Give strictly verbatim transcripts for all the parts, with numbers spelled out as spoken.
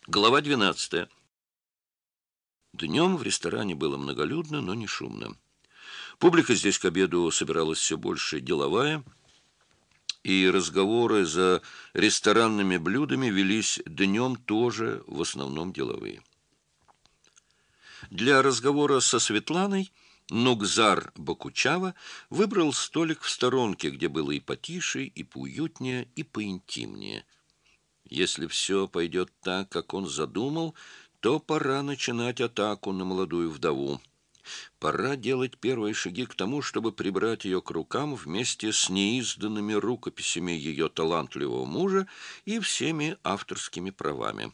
Глава двенадцатая. Днем в ресторане было многолюдно, но не шумно. Публика здесь к обеду собиралась все больше деловая, и разговоры за ресторанными блюдами велись днем тоже в основном деловые. Для разговора со Светланой Нугзар Бокучава выбрал столик в сторонке, где было и потише, и поуютнее, и поинтимнее. Если все пойдет так, как он задумал, то пора начинать атаку на молодую вдову. Пора делать первые шаги к тому, чтобы прибрать ее к рукам вместе с неизданными рукописями ее талантливого мужа и всеми авторскими правами.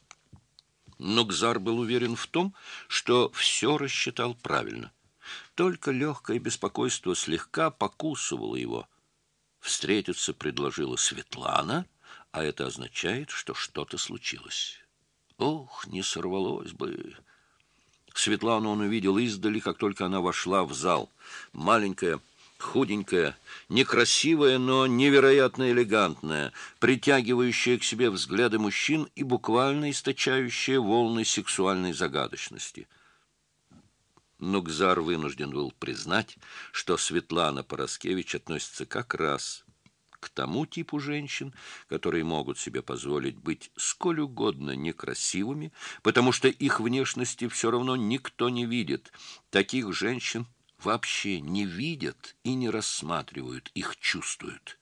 Нугзар был уверен в том, что все рассчитал правильно. Только легкое беспокойство слегка покусывало его. Встретиться предложила Светлана, а это означает, что что-то случилось. Ох, не сорвалось бы! Светлану он увидел издали, как только она вошла в зал. Маленькая, худенькая, некрасивая, но невероятно элегантная, притягивающая к себе взгляды мужчин и буквально источающая волны сексуальной загадочности. Нугзар вынужден был признать, что Светлана Пороскевич относится как раз к тому типу женщин, которые могут себе позволить быть сколь угодно некрасивыми, потому что их внешности все равно никто не видит. Таких женщин вообще не видят и не рассматривают, их чувствуют,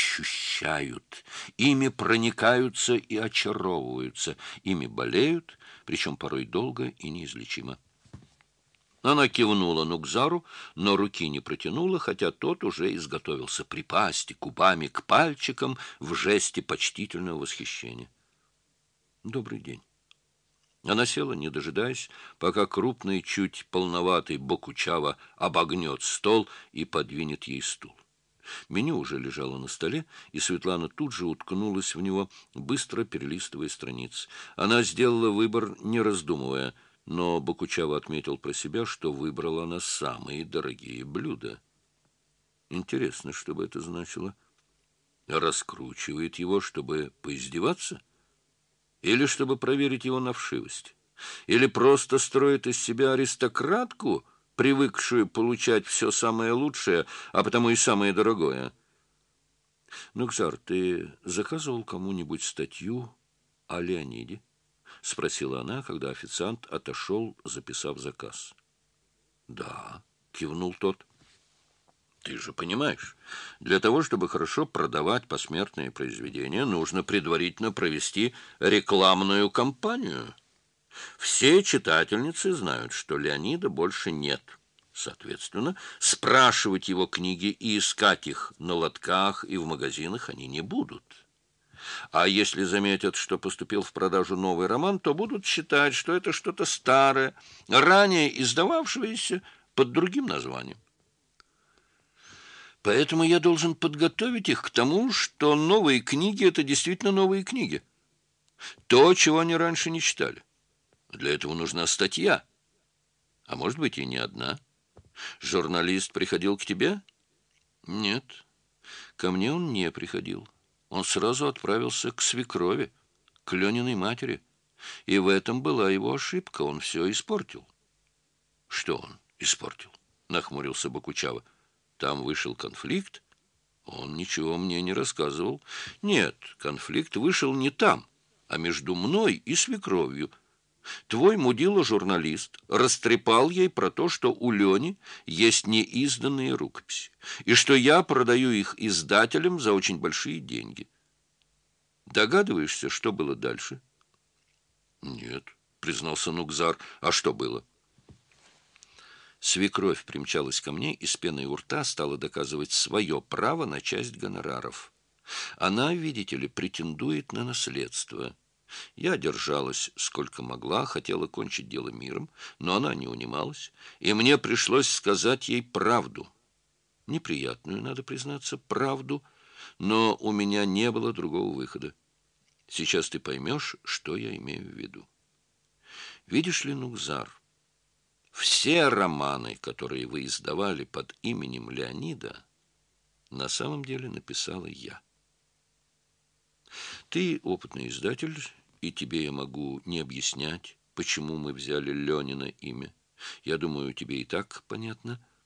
ощущают, ими проникаются и очаровываются, ими болеют, причем порой долго и неизлечимо. Она кивнула Нугзару, но руки не протянула, хотя тот уже изготовился припасть губами к пальчикам в жесте почтительного восхищения. «Добрый день». Она села, не дожидаясь, пока крупный, чуть полноватый Бокучава обогнет стол и подвинет ей стул. Меню уже лежало на столе, и Светлана тут же уткнулась в него, быстро перелистывая страницы. Она сделала выбор, не раздумывая, но Бокучава отметил про себя, что выбрала она самые дорогие блюда. Интересно, что бы это значило? Раскручивает его, чтобы поиздеваться? Или чтобы проверить его на вшивость? Или просто строит из себя аристократку, привыкшую получать все самое лучшее, а потому и самое дорогое? «Нугзар, ты заказывал кому-нибудь статью о Леониде?» — спросила она, когда официант отошел, записав заказ. «Да», — кивнул тот. «Ты же понимаешь, для того, чтобы хорошо продавать посмертные произведения, нужно предварительно провести рекламную кампанию. Все читательницы знают, что Леонида больше нет. Соответственно, спрашивать его книги и искать их на лотках и в магазинах они не будут. А если заметят, что поступил в продажу новый роман, то будут считать, что это что-то старое, ранее издававшееся под другим названием. Поэтому я должен подготовить их к тому, что новые книги — это действительно новые книги. То, чего они раньше не читали. Для этого нужна статья. А может быть, и не одна. Журналист приходил к тебе? Нет, ко мне он не приходил. Он сразу отправился к свекрови, к Лениной матери. И в этом была его ошибка. Он все испортил. Что он испортил? Нахмурился Бокучава. Там вышел конфликт? Он ничего мне не рассказывал. Нет, конфликт вышел не там, а между мной и свекровью. Твой мудила-журналист растрепал ей про то, что у Лени есть неизданные рукописи, и что я продаю их издателям за очень большие деньги. Догадываешься, что было дальше? Нет, признался Нугзар. А что было? Свекровь примчалась ко мне и с пеной у рта стала доказывать свое право на часть гонораров. Она, видите ли, претендует на наследство. Я держалась сколько могла, хотела кончить дело миром, но она не унималась, и мне пришлось сказать ей правду. Неприятную, надо признаться, правду, но у меня не было другого выхода. Сейчас ты поймешь, что я имею в виду. Видишь ли, Нугзар, все романы, которые вы издавали под именем Леонида, на самом деле написала я. Ты опытный издатель И тебе я могу не объяснять, почему мы взяли Ленина имя. Я думаю, тебе и так понятно.